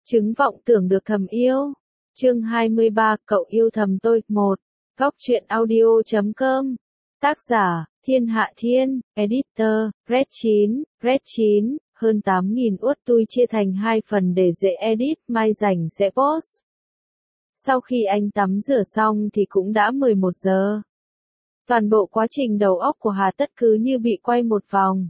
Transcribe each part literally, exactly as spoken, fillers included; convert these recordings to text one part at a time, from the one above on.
Chứng vọng tưởng được thầm yêu. Chương hai mươi ba, cậu yêu thầm tôi. một. Góc truyện audio chấm com. Tác giả, Thiên Hạ Thiên, Editor, Red chín, Red chín, hơn tám nghìn uất tui chia thành hai phần để dễ edit, mai rảnh sẽ post. Sau khi anh tắm rửa xong thì cũng đã mười một giờ. Toàn bộ quá trình đầu óc của Hà Tất cứ như bị quay một vòng.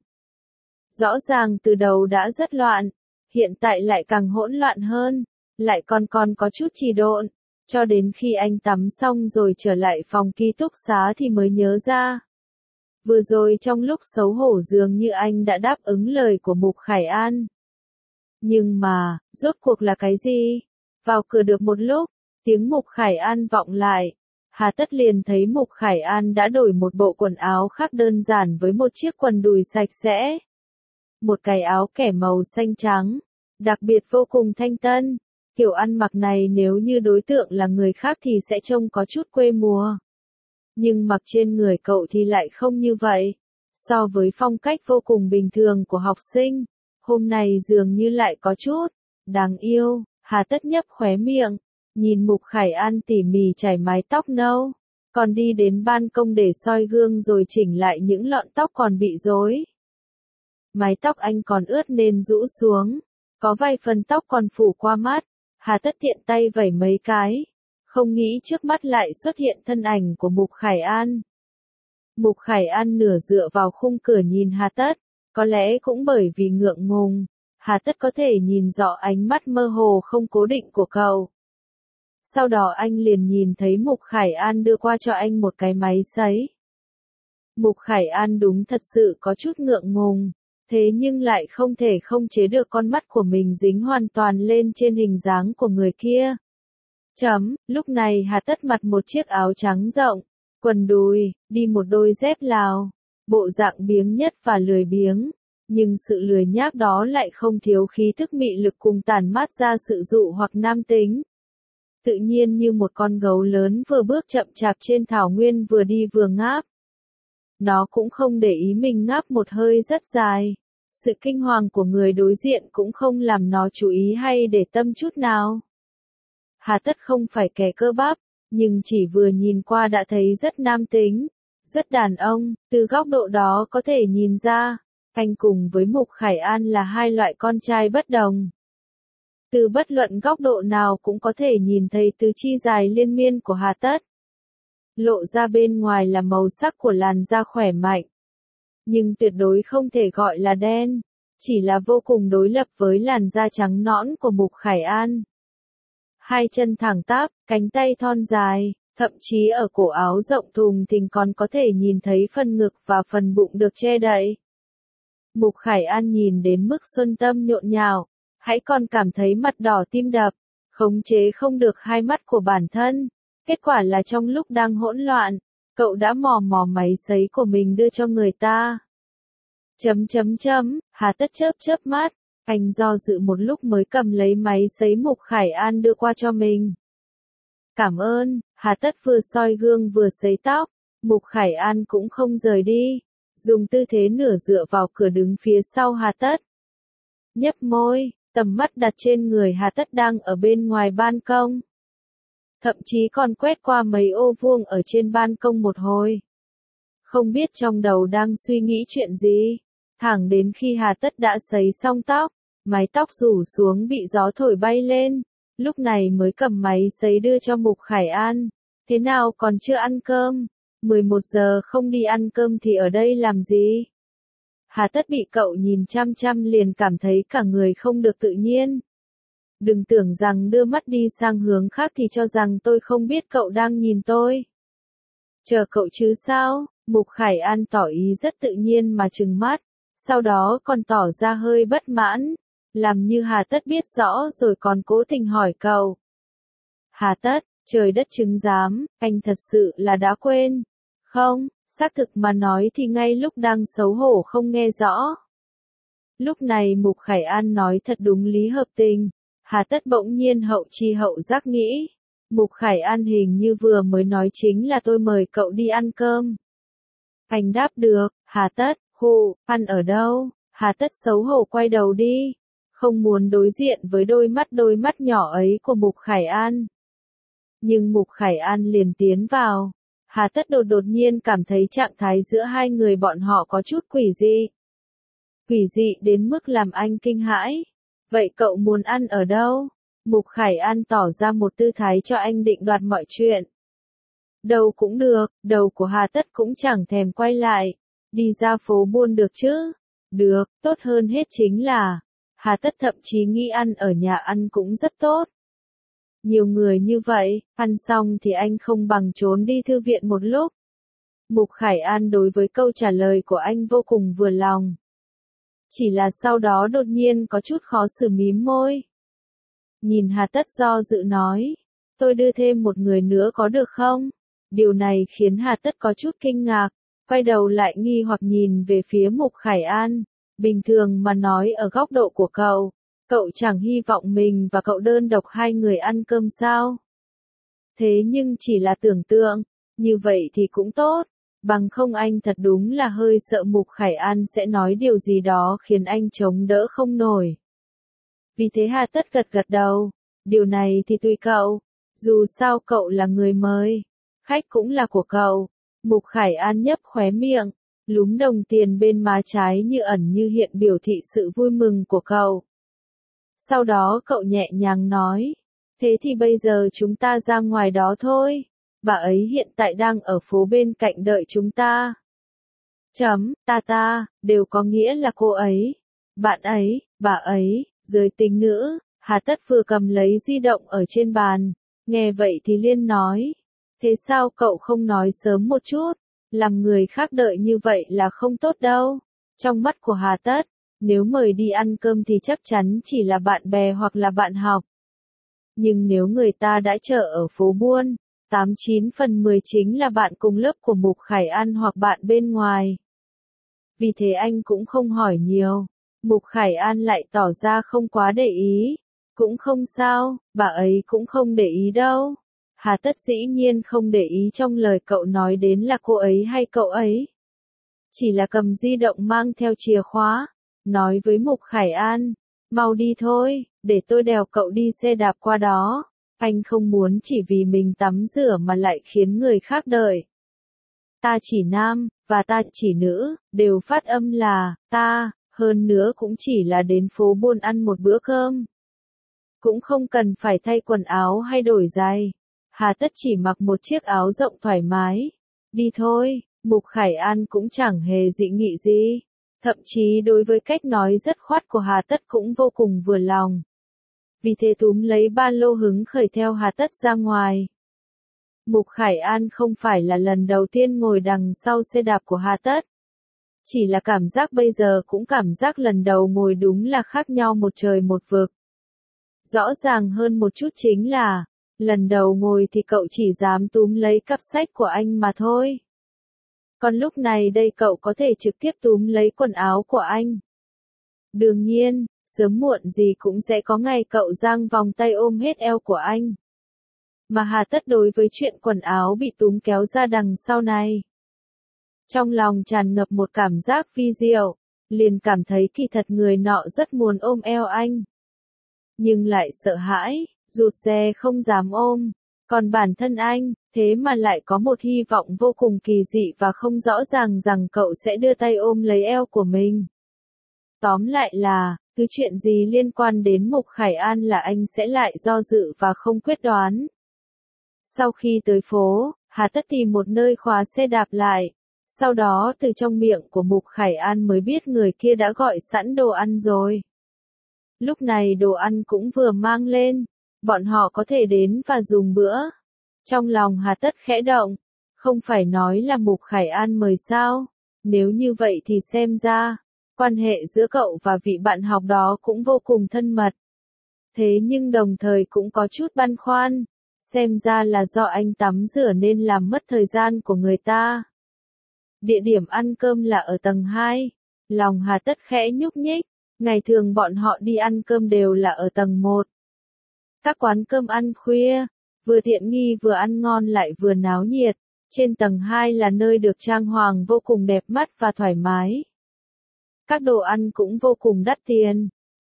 Rõ ràng từ đầu đã rất loạn, hiện tại lại càng hỗn loạn hơn, lại còn còn có chút trì độn, cho đến khi anh tắm xong rồi trở lại phòng ký túc xá thì mới nhớ ra. Vừa rồi trong lúc xấu hổ dường như anh đã đáp ứng lời của Mục Khải An. Nhưng mà, rốt cuộc là cái gì? Vào cửa được một lúc, tiếng Mục Khải An vọng lại. Hà Tất liền thấy Mục Khải An đã đổi một bộ quần áo khác đơn giản với một chiếc quần đùi sạch sẽ. Một cái áo kẻ màu xanh trắng, đặc biệt vô cùng thanh tân. Kiểu ăn mặc này nếu như đối tượng là người khác thì sẽ trông có chút quê mùa. Nhưng mặc trên người cậu thì lại không như vậy. So với phong cách vô cùng bình thường của học sinh, hôm nay dường như lại có chút đáng yêu. Hà Tất nhấp khóe miệng, nhìn Mục Khải An tỉ mỉ chải mái tóc nâu, còn đi đến ban công để soi gương rồi chỉnh lại những lọn tóc còn bị rối. Mái tóc anh còn ướt nên rũ xuống, có vài phần tóc còn phủ qua mắt. Hà Tất tiện tay vẩy mấy cái, không nghĩ trước mắt lại xuất hiện thân ảnh của Mục Khải An. Mục Khải An nửa dựa vào khung cửa nhìn Hà Tất, có lẽ cũng bởi vì ngượng ngùng, Hà Tất có thể nhìn rõ ánh mắt mơ hồ không cố định của cậu. Sau đó anh liền nhìn thấy Mục Khải An đưa qua cho anh một cái máy sấy. Mục Khải An đúng thật sự có chút ngượng ngùng, thế nhưng lại không thể không chế được con mắt của mình dính hoàn toàn lên trên hình dáng của người kia. Chấm, lúc này Hà Tất mặc một chiếc áo trắng rộng, quần đùi, đi một đôi dép Lào, bộ dạng biếng nhất và lười biếng, nhưng sự lười nhác đó lại không thiếu khí thức mị lực cùng tản mát ra sự dụ hoặc nam tính. Tự nhiên như một con gấu lớn vừa bước chậm chạp trên thảo nguyên vừa đi vừa ngáp. Nó cũng không để ý mình ngáp một hơi rất dài. Sự kinh hoàng của người đối diện cũng không làm nó chú ý hay để tâm chút nào. Hà Tất không phải kẻ cơ bắp, nhưng chỉ vừa nhìn qua đã thấy rất nam tính, rất đàn ông. Từ góc độ đó có thể nhìn ra, anh cùng với Mục Khải An là hai loại con trai bất đồng. Từ bất luận góc độ nào cũng có thể nhìn thấy tứ chi dài liên miên của Hà Tất. Lộ ra bên ngoài là màu sắc của làn da khỏe mạnh, nhưng tuyệt đối không thể gọi là đen, chỉ là vô cùng đối lập với làn da trắng nõn của Mục Khải An. Hai chân thẳng tắp, cánh tay thon dài, thậm chí ở cổ áo rộng thùng thình còn có thể nhìn thấy phần ngực và phần bụng được che đậy. Mục Khải An nhìn đến mức xuân tâm nhộn nhạo, hãy còn cảm thấy mặt đỏ tim đập, khống chế không được hai mắt của bản thân. Kết quả là trong lúc đang hỗn loạn, cậu đã mò mò máy sấy của mình đưa cho người ta. Chấm chấm chấm, Hà Tất chớp chớp mắt, anh do dự một lúc mới cầm lấy máy sấy Mục Khải An đưa qua cho mình. Cảm ơn, Hà Tất vừa soi gương vừa sấy tóc, Mục Khải An cũng không rời đi, dùng tư thế nửa dựa vào cửa đứng phía sau Hà Tất. Nhấp môi, tầm mắt đặt trên người Hà Tất đang ở bên ngoài ban công. Thậm chí còn quét qua mấy ô vuông ở trên ban công một hồi. Không biết trong đầu đang suy nghĩ chuyện gì, thẳng đến khi Hà Tất đã sấy xong tóc, mái tóc rủ xuống bị gió thổi bay lên, lúc này mới cầm máy sấy đưa cho Mục Khải An. Thế nào còn chưa ăn cơm? mười một giờ không đi ăn cơm thì ở đây làm gì? Hà Tất bị cậu nhìn chăm chăm liền cảm thấy cả người không được tự nhiên. Đừng tưởng rằng đưa mắt đi sang hướng khác thì cho rằng tôi không biết cậu đang nhìn tôi. Chờ cậu chứ sao? Mục Khải An tỏ ý rất tự nhiên mà trừng mắt, sau đó còn tỏ ra hơi bất mãn, làm như Hà Tất biết rõ rồi còn cố tình hỏi cậu. Hà Tất, trời đất chứng giám, anh thật sự là đã quên. Không, xác thực mà nói thì ngay lúc đang xấu hổ không nghe rõ. Lúc này Mục Khải An nói thật đúng lý hợp tình. Hà Tất bỗng nhiên hậu chi hậu giác nghĩ. Mục Khải An hình như vừa mới nói chính là tôi mời cậu đi ăn cơm. Anh đáp được, Hà Tất, hù, ăn ở đâu? Hà Tất xấu hổ quay đầu đi. không muốn đối diện với đôi mắt đôi mắt nhỏ ấy của Mục Khải An. Nhưng Mục Khải An liền tiến vào. Hà Tất đột đột nhiên cảm thấy trạng thái giữa hai người bọn họ có chút quỷ dị. Quỷ dị đến mức làm anh kinh hãi. Vậy cậu muốn ăn ở đâu? Mục Khải An tỏ ra một tư thái cho anh định đoạt mọi chuyện. Đâu cũng được, đầu của Hà Tất cũng chẳng thèm quay lại. Đi ra phố buôn được chứ? Được, tốt hơn hết chính là, Hà Tất thậm chí nghĩ ăn ở nhà ăn cũng rất tốt. Nhiều người như vậy, ăn xong thì anh không bằng trốn đi thư viện một lúc. Mục Khải An đối với câu trả lời của anh vô cùng vừa lòng. Chỉ là sau đó đột nhiên có chút khó xử mím môi. Nhìn Hà Tất do dự nói, tôi đưa thêm một người nữa có được không? Điều này khiến Hà Tất có chút kinh ngạc, quay đầu lại nghi hoặc nhìn về phía Mục Khải An. Bình thường mà nói ở góc độ của cậu, cậu chẳng hy vọng mình và cậu đơn độc hai người ăn cơm sao? Thế nhưng chỉ là tưởng tượng, như vậy thì cũng tốt, bằng không anh thật đúng là hơi sợ Mục Khải An sẽ nói điều gì đó khiến anh chống đỡ không nổi. Vì thế Hà Tất gật gật đầu, điều này thì tùy cậu, dù sao cậu là người mời, khách cũng là của cậu. Mục Khải An nhấp khóe miệng, lúm đồng tiền bên má trái như ẩn như hiện biểu thị sự vui mừng của cậu. Sau đó cậu nhẹ nhàng nói, thế thì bây giờ chúng ta ra ngoài đó thôi, bà ấy hiện tại đang ở phố bên cạnh đợi chúng ta. Chấm, ta ta, đều có nghĩa là cô ấy, bạn ấy, bà ấy, giới tính nữ. Hà Tất vừa cầm lấy di động ở trên bàn, nghe vậy thì liên nói, thế sao cậu không nói sớm một chút, làm người khác đợi như vậy là không tốt đâu. Trong mắt của Hà Tất, nếu mời đi ăn cơm thì chắc chắn chỉ là bạn bè hoặc là bạn học. Nhưng nếu người ta đã chờ ở phố buôn, tám chín phần mười chính là bạn cùng lớp của Mục Khải An hoặc bạn bên ngoài. Vì thế anh cũng không hỏi nhiều. Mục Khải An lại tỏ ra không quá để ý. Cũng không sao, bà ấy cũng không để ý đâu. Hà Tất dĩ nhiên không để ý trong lời cậu nói đến là cô ấy hay cậu ấy. Chỉ là cầm di động mang theo chìa khóa, nói với Mục Khải An, mau đi thôi, để tôi đèo cậu đi xe đạp qua đó. Anh không muốn chỉ vì mình tắm rửa mà lại khiến người khác đợi. Ta chỉ nam, và ta chỉ nữ, đều phát âm là, ta, hơn nữa cũng chỉ là đến phố buôn ăn một bữa cơm. Cũng không cần phải thay quần áo hay đổi giày. Hà Tất chỉ mặc một chiếc áo rộng thoải mái. Đi thôi, Mục Khải An cũng chẳng hề dị nghị gì. Thậm chí đối với cách nói rất khoát của Hà Tất cũng vô cùng vừa lòng. Vì thế túm lấy ba lô hứng khởi theo Hà Tất ra ngoài. Mục Khải An không phải là lần đầu tiên ngồi đằng sau xe đạp của Hà Tất. Chỉ là cảm giác bây giờ cũng cảm giác lần đầu ngồi đúng là khác nhau một trời một vực. Rõ ràng hơn một chút chính là, lần đầu ngồi thì cậu chỉ dám túm lấy cặp sách của anh mà thôi. Còn lúc này đây cậu có thể trực tiếp túm lấy quần áo của anh. Đương nhiên, sớm muộn gì cũng sẽ có ngày cậu giang vòng tay ôm hết eo của anh. Mà Hà Tất đối với chuyện quần áo bị túm kéo ra đằng sau này, trong lòng tràn ngập một cảm giác vi diệu, liền cảm thấy kỳ thật người nọ rất muốn ôm eo anh. Nhưng lại sợ hãi, rụt rè không dám ôm. Còn bản thân anh, thế mà lại có một hy vọng vô cùng kỳ dị và không rõ ràng rằng cậu sẽ đưa tay ôm lấy eo của mình. Tóm lại là, cứ chuyện gì liên quan đến Mục Khải An là anh sẽ lại do dự và không quyết đoán. Sau khi tới phố, Hà Tất tìm một nơi khóa xe đạp lại. Sau đó từ trong miệng của Mục Khải An mới biết người kia đã gọi sẵn đồ ăn rồi. Lúc này đồ ăn cũng vừa mang lên, bọn họ có thể đến và dùng bữa. Trong lòng Hà Tất khẽ động, không phải nói là Mục Khải An mời sao, nếu như vậy thì xem ra, quan hệ giữa cậu và vị bạn học đó cũng vô cùng thân mật. Thế nhưng đồng thời cũng có chút băn khoăn, xem ra là do anh tắm rửa nên làm mất thời gian của người ta. Địa điểm ăn cơm là ở tầng hai, lòng Hà Tất khẽ nhúc nhích, ngày thường bọn họ đi ăn cơm đều là ở tầng một. Các quán cơm ăn khuya, vừa tiện nghi vừa ăn ngon lại vừa náo nhiệt, trên tầng hai là nơi được trang hoàng vô cùng đẹp mắt và thoải mái. Các đồ ăn cũng vô cùng đắt tiền,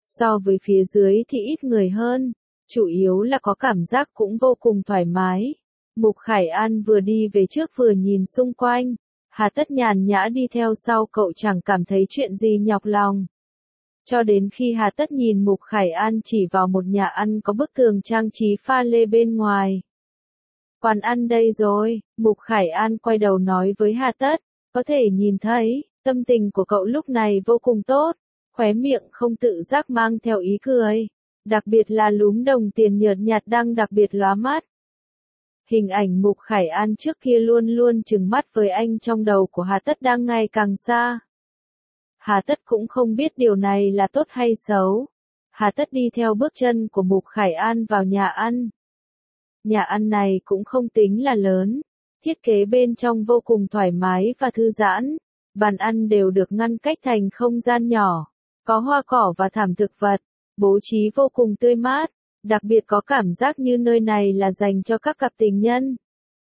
So với phía dưới thì ít người hơn, chủ yếu là có cảm giác cũng vô cùng thoải mái. Mục Khải An vừa đi về trước vừa nhìn xung quanh, Hà Tất nhàn nhã đi theo sau cậu chẳng cảm thấy chuyện gì nhọc lòng. Cho đến khi Hà Tất nhìn Mục Khải An chỉ vào một nhà ăn có bức tường trang trí pha lê bên ngoài. Quán ăn đây rồi, Mục Khải An quay đầu nói với Hà Tất, có thể nhìn thấy, tâm tình của cậu lúc này vô cùng tốt, khóe miệng không tự giác mang theo ý cười, đặc biệt là lúm đồng tiền nhợt nhạt đang đặc biệt lóa mắt. Hình ảnh Mục Khải An trước kia luôn luôn trừng mắt với anh trong đầu của Hà Tất đang ngày càng xa. Hà Tất cũng không biết điều này là tốt hay xấu. Hà Tất đi theo bước chân của Mục Khải An vào nhà ăn. Nhà ăn này cũng không tính là lớn, thiết kế bên trong vô cùng thoải mái và thư giãn, bàn ăn đều được ngăn cách thành không gian nhỏ, có hoa cỏ và thảm thực vật, bố trí vô cùng tươi mát, đặc biệt có cảm giác như nơi này là dành cho các cặp tình nhân.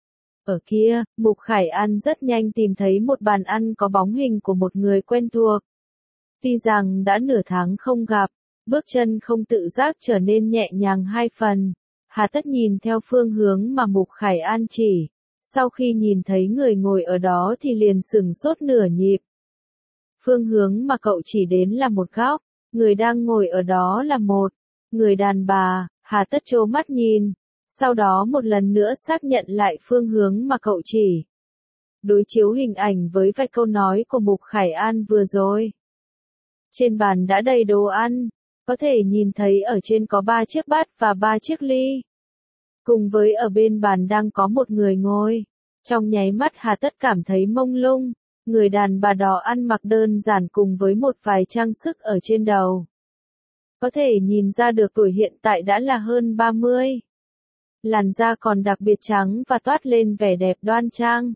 Ở kia, Mục Khải An rất nhanh tìm thấy một bàn ăn có bóng hình của một người quen thuộc. Tuy rằng đã nửa tháng không gặp, bước chân không tự giác trở nên nhẹ nhàng hai phần. Hà Tất nhìn theo phương hướng mà Mục Khải An chỉ, sau khi nhìn thấy người ngồi ở đó thì liền sửng sốt nửa nhịp. Phương hướng mà cậu chỉ đến là một góc, người đang ngồi ở đó là một người đàn bà. Hà Tất trố mắt nhìn, sau đó một lần nữa xác nhận lại phương hướng mà cậu chỉ. Đối chiếu hình ảnh với vài câu nói của Mục Khải An vừa rồi. Trên bàn đã đầy đồ ăn, có thể nhìn thấy ở trên có ba chiếc bát và ba chiếc ly. Cùng với ở bên bàn đang có một người ngồi. Trong nháy mắt Hà Tất cảm thấy mông lung, người đàn bà đó ăn mặc đơn giản cùng với một vài trang sức ở trên đầu. Có thể nhìn ra được tuổi hiện tại đã là hơn ba mươi. Làn da còn đặc biệt trắng và toát lên vẻ đẹp đoan trang.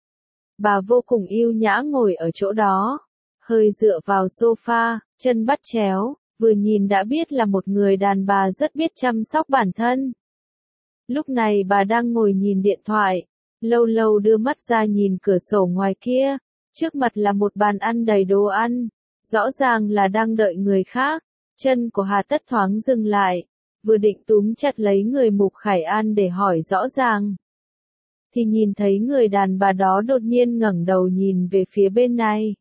Bà vô cùng yêu nhã ngồi ở chỗ đó, hơi dựa vào sofa, chân bắt chéo, vừa nhìn đã biết là một người đàn bà rất biết chăm sóc bản thân. Lúc này bà đang ngồi nhìn điện thoại, lâu lâu đưa mắt ra nhìn cửa sổ ngoài kia, trước mặt là một bàn ăn đầy đồ ăn, rõ ràng là đang đợi người khác. Chân của Hà Tất thoáng dừng lại, vừa định túm chặt lấy người Mục Khải An để hỏi rõ ràng. Thì nhìn thấy người đàn bà đó đột nhiên ngẩng đầu nhìn về phía bên này.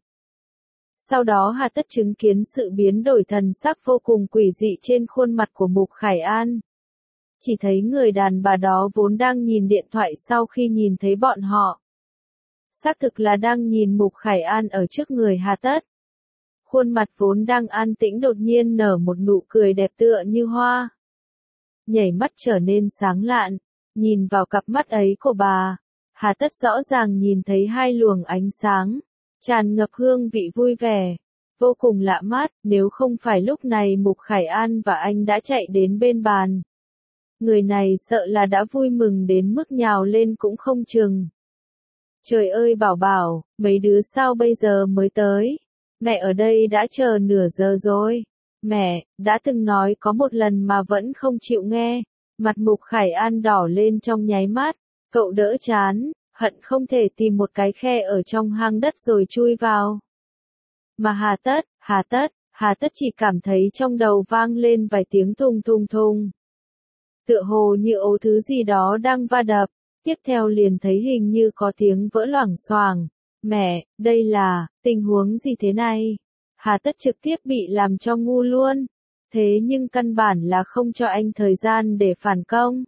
Sau đó Hà Tất chứng kiến sự biến đổi thần sắc vô cùng quỷ dị trên khuôn mặt của Mục Khải An. Chỉ thấy người đàn bà đó vốn đang nhìn điện thoại sau khi nhìn thấy bọn họ. Xác thực là đang nhìn Mục Khải An ở trước người Hà Tất. Khuôn mặt vốn đang an tĩnh đột nhiên nở một nụ cười đẹp tựa như hoa. Nhảy mắt trở nên sáng lạn, nhìn vào cặp mắt ấy của bà, Hà Tất rõ ràng nhìn thấy hai luồng ánh sáng, tràn ngập hương vị vui vẻ, vô cùng lạ mắt, nếu không phải lúc này Mục Khải An và anh đã chạy đến bên bàn. Người này sợ là đã vui mừng đến mức nhào lên cũng không chừng. Trời ơi bảo bảo, mấy đứa sao bây giờ mới tới? Mẹ ở đây đã chờ nửa giờ rồi. Mẹ, đã từng nói có một lần mà vẫn không chịu nghe. Mặt Mục Khải An đỏ lên trong nháy mắt. Cậu đỡ chán, hận không thể tìm một cái khe ở trong hang đất rồi chui vào. Mà Hà Tất, Hà Tất, Hà Tất chỉ cảm thấy trong đầu vang lên vài tiếng thùng thùng thùng. Tựa hồ như ố thứ gì đó đang va đập. Tiếp theo liền thấy hình như có tiếng vỡ loảng xoảng. Mẹ, đây là, tình huống gì thế này? Hà Tất trực tiếp bị làm cho ngu luôn. Thế nhưng căn bản là không cho anh thời gian để phản công.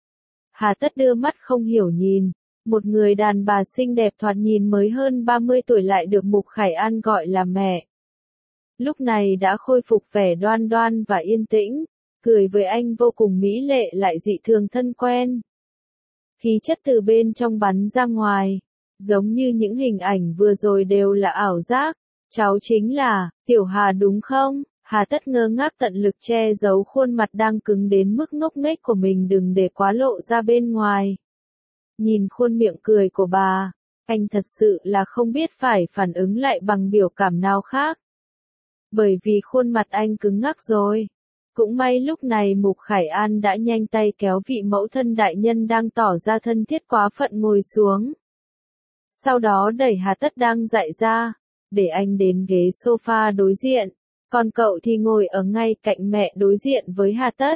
Hà Tất đưa mắt không hiểu nhìn. Một người đàn bà xinh đẹp thoạt nhìn mới hơn ba mươi tuổi lại được Mục Khải An gọi là mẹ. Lúc này đã khôi phục vẻ đoan đoan và yên tĩnh. Cười với anh vô cùng mỹ lệ lại dị thường thân quen. Khí chất từ bên trong bắn ra ngoài. Giống như những hình ảnh vừa rồi đều là ảo giác. Cháu chính là, Tiểu Hà đúng không? Hà Tất ngơ ngác tận lực che giấu khuôn mặt đang cứng đến mức ngốc nghếch của mình đừng để quá lộ ra bên ngoài. Nhìn khuôn miệng cười của bà, anh thật sự là không biết phải phản ứng lại bằng biểu cảm nào khác. Bởi vì khuôn mặt anh cứng ngắc rồi. Cũng may lúc này Mục Khải An đã nhanh tay kéo vị mẫu thân đại nhân đang tỏ ra thân thiết quá phận ngồi xuống. Sau đó đẩy Hà Tất đang dại ra, để anh đến ghế sofa đối diện. Còn cậu thì ngồi ở ngay cạnh mẹ đối diện với Hà Tất.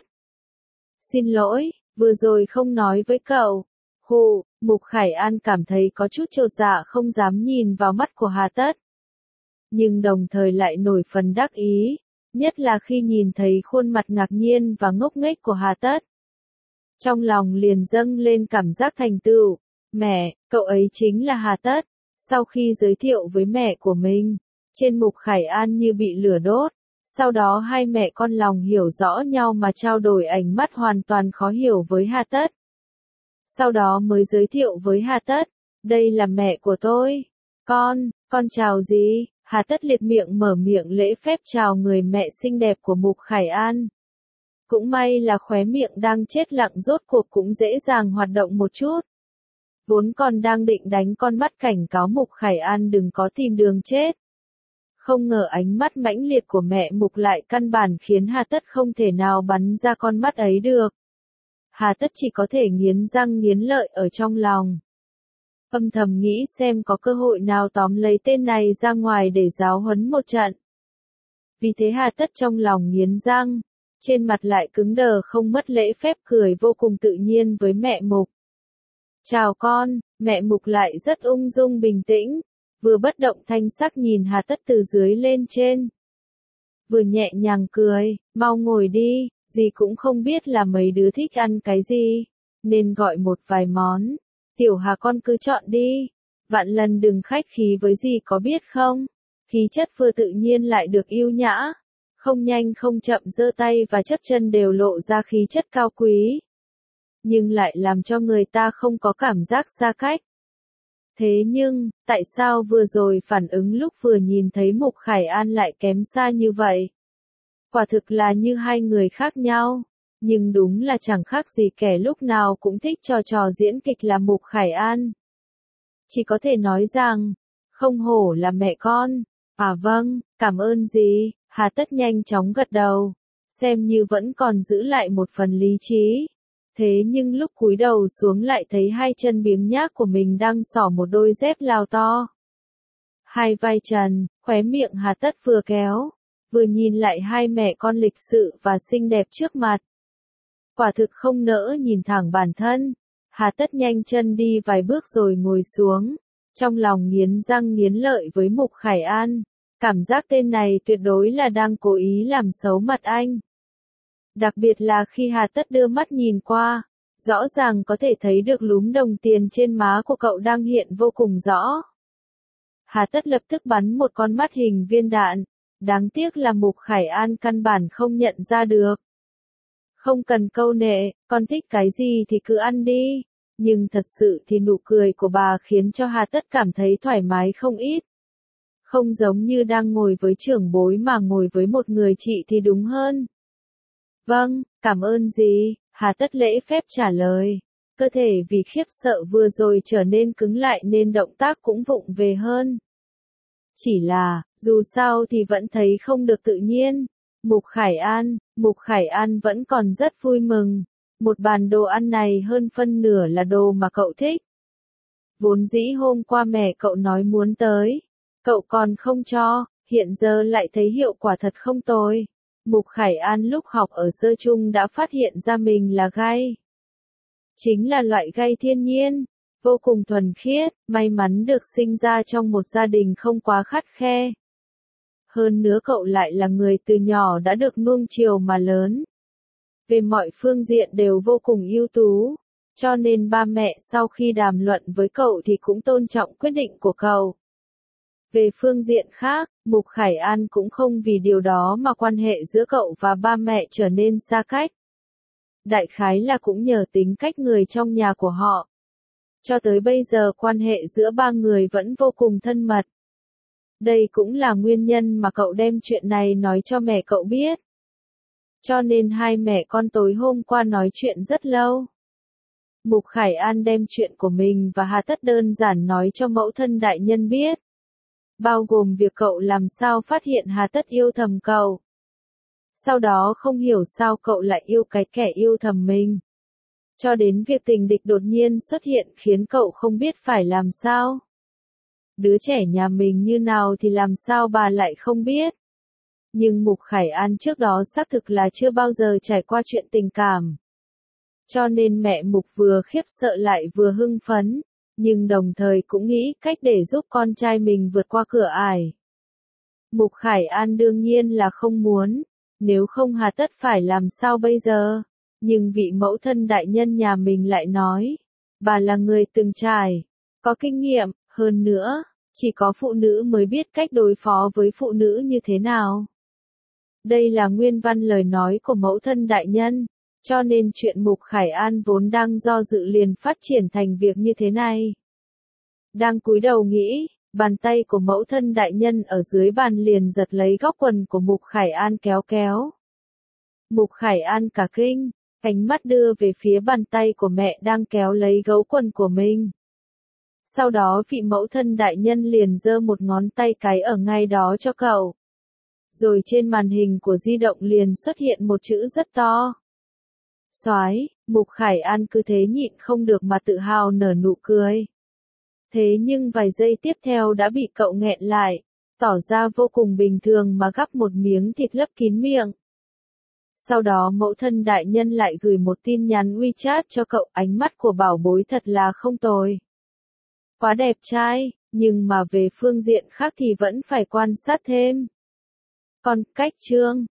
Xin lỗi, vừa rồi không nói với cậu. Hù, Mục Khải An cảm thấy có chút chột dạ không dám nhìn vào mắt của Hà Tất. Nhưng đồng thời lại nổi phần đắc ý, nhất là khi nhìn thấy khuôn mặt ngạc nhiên và ngốc nghếch của Hà Tất. Trong lòng liền dâng lên cảm giác thành tựu, mẹ, cậu ấy chính là Hà Tất. Sau khi giới thiệu với mẹ của mình, trên Mục Khải An như bị lửa đốt, sau đó hai mẹ con lòng hiểu rõ nhau mà trao đổi ánh mắt hoàn toàn khó hiểu với Hà Tất. Sau đó mới giới thiệu với Hà Tất, đây là mẹ của tôi. Con, con chào gì? Hà Tất liệt miệng mở miệng lễ phép chào người mẹ xinh đẹp của Mục Khải An. Cũng may là khóe miệng đang chết lặng rốt cuộc cũng dễ dàng hoạt động một chút. Vốn còn đang định đánh con mắt cảnh cáo Mục Khải An đừng có tìm đường chết. Không ngờ ánh mắt mãnh liệt của mẹ Mục lại căn bản khiến Hà Tất không thể nào bắn ra con mắt ấy được. Hà Tất chỉ có thể nghiến răng nghiến lợi ở trong lòng. Âm thầm nghĩ xem có cơ hội nào tóm lấy tên này ra ngoài để giáo huấn một trận. Vì thế Hà Tất trong lòng nghiến răng, trên mặt lại cứng đờ không mất lễ phép cười vô cùng tự nhiên với mẹ Mục. Chào con, mẹ Mục lại rất ung dung bình tĩnh, vừa bất động thanh sắc nhìn Hà Tất từ dưới lên trên. Vừa nhẹ nhàng cười, mau ngồi đi, dì cũng không biết là mấy đứa thích ăn cái gì, nên gọi một vài món. Tiểu Hà con cứ chọn đi, vạn lần đừng khách khí với dì có biết không? Khí chất vừa tự nhiên lại được yêu nhã, không nhanh không chậm giơ tay và chấp chân đều lộ ra khí chất cao quý. Nhưng lại làm cho người ta không có cảm giác xa cách. Thế nhưng, tại sao vừa rồi phản ứng lúc vừa nhìn thấy Mục Khải An lại kém xa như vậy? Quả thực là như hai người khác nhau, nhưng đúng là chẳng khác gì kẻ lúc nào cũng thích trò trò diễn kịch là Mục Khải An. Chỉ có thể nói rằng, không hổ là mẹ con. À vâng, cảm ơn dì. Hà Tất nhanh chóng gật đầu, xem như vẫn còn giữ lại một phần lý trí. Thế nhưng lúc cúi đầu xuống lại thấy hai chân biếng nhác của mình đang xỏ một đôi dép lao to. Hai vai trần, khóe miệng Hà Tất vừa kéo, vừa nhìn lại hai mẹ con lịch sự và xinh đẹp trước mặt. Quả thực không nỡ nhìn thẳng bản thân. Hà Tất nhanh chân đi vài bước rồi ngồi xuống, trong lòng nghiến răng nghiến lợi với Mục Khải An. Cảm giác tên này tuyệt đối là đang cố ý làm xấu mặt anh. Đặc biệt là khi Hà Tất đưa mắt nhìn qua, rõ ràng có thể thấy được lúm đồng tiền trên má của cậu đang hiện vô cùng rõ. Hà Tất lập tức bắn một con mắt hình viên đạn, đáng tiếc là Mục Khải An căn bản không nhận ra được. Không cần câu nệ, con thích cái gì thì cứ ăn đi, nhưng thật sự thì nụ cười của bà khiến cho Hà Tất cảm thấy thoải mái không ít. Không giống như đang ngồi với trưởng bối mà ngồi với một người chị thì đúng hơn. Vâng, cảm ơn dì, Hà Tất lễ phép trả lời. Cơ thể vì khiếp sợ vừa rồi trở nên cứng lại nên động tác cũng vụng về hơn. Chỉ là, dù sao thì vẫn thấy không được tự nhiên. Mục Khải An, Mục Khải An vẫn còn rất vui mừng. Một bàn đồ ăn này hơn phân nửa là đồ mà cậu thích. Vốn dĩ hôm qua mẹ cậu nói muốn tới, cậu còn không cho, hiện giờ lại thấy hiệu quả thật không tồi. Mục Khải An lúc học ở sơ trung đã phát hiện ra mình là gai. Chính là loại gai thiên nhiên, vô cùng thuần khiết, may mắn được sinh ra trong một gia đình không quá khắt khe. Hơn nữa cậu lại là người từ nhỏ đã được nuông chiều mà lớn. Về mọi phương diện đều vô cùng ưu tú, cho nên ba mẹ sau khi đàm luận với cậu thì cũng tôn trọng quyết định của cậu. Về phương diện khác, Mục Khải An cũng không vì điều đó mà quan hệ giữa cậu và ba mẹ trở nên xa cách. Đại khái là cũng nhờ tính cách người trong nhà của họ. Cho tới bây giờ quan hệ giữa ba người vẫn vô cùng thân mật. Đây cũng là nguyên nhân mà cậu đem chuyện này nói cho mẹ cậu biết. Cho nên hai mẹ con tối hôm qua nói chuyện rất lâu. Mục Khải An đem chuyện của mình và Hà Tất đơn giản nói cho mẫu thân đại nhân biết. Bao gồm việc cậu làm sao phát hiện Hà Tất yêu thầm cậu. Sau đó không hiểu sao cậu lại yêu cái kẻ yêu thầm mình. Cho đến việc tình địch đột nhiên xuất hiện khiến cậu không biết phải làm sao. Đứa trẻ nhà mình như nào thì làm sao bà lại không biết. Nhưng Mục Khải An trước đó xác thực là chưa bao giờ trải qua chuyện tình cảm. Cho nên mẹ Mục vừa khiếp sợ lại vừa hưng phấn, nhưng đồng thời cũng nghĩ cách để giúp con trai mình vượt qua cửa ải. Mục Khải An đương nhiên là không muốn, nếu không hà tất phải làm sao bây giờ, nhưng vị mẫu thân đại nhân nhà mình lại nói, bà là người từng trải, có kinh nghiệm, hơn nữa, chỉ có phụ nữ mới biết cách đối phó với phụ nữ như thế nào. Đây là nguyên văn lời nói của mẫu thân đại nhân, cho nên chuyện Mục Khải An vốn đang do dự liền phát triển thành việc như thế này. Đang cúi đầu nghĩ, bàn tay của mẫu thân đại nhân ở dưới bàn liền giật lấy góc quần của Mục Khải An kéo kéo. Mục Khải An cả kinh, ánh mắt đưa về phía bàn tay của mẹ đang kéo lấy gấu quần của mình. Sau đó vị mẫu thân đại nhân liền giơ một ngón tay cái ở ngay đó cho cậu. Rồi trên màn hình của di động liền xuất hiện một chữ rất to. Soái, Mục Khải An cứ thế nhịn không được mà tự hào nở nụ cười. Thế nhưng vài giây tiếp theo đã bị cậu nghẹn lại, tỏ ra vô cùng bình thường mà gắp một miếng thịt lấp kín miệng. Sau đó mẫu thân đại nhân lại gửi một tin nhắn WeChat cho cậu, ánh mắt của bảo bối thật là không tồi. Quá đẹp trai, nhưng mà về phương diện khác thì vẫn phải quan sát thêm. Còn cách chương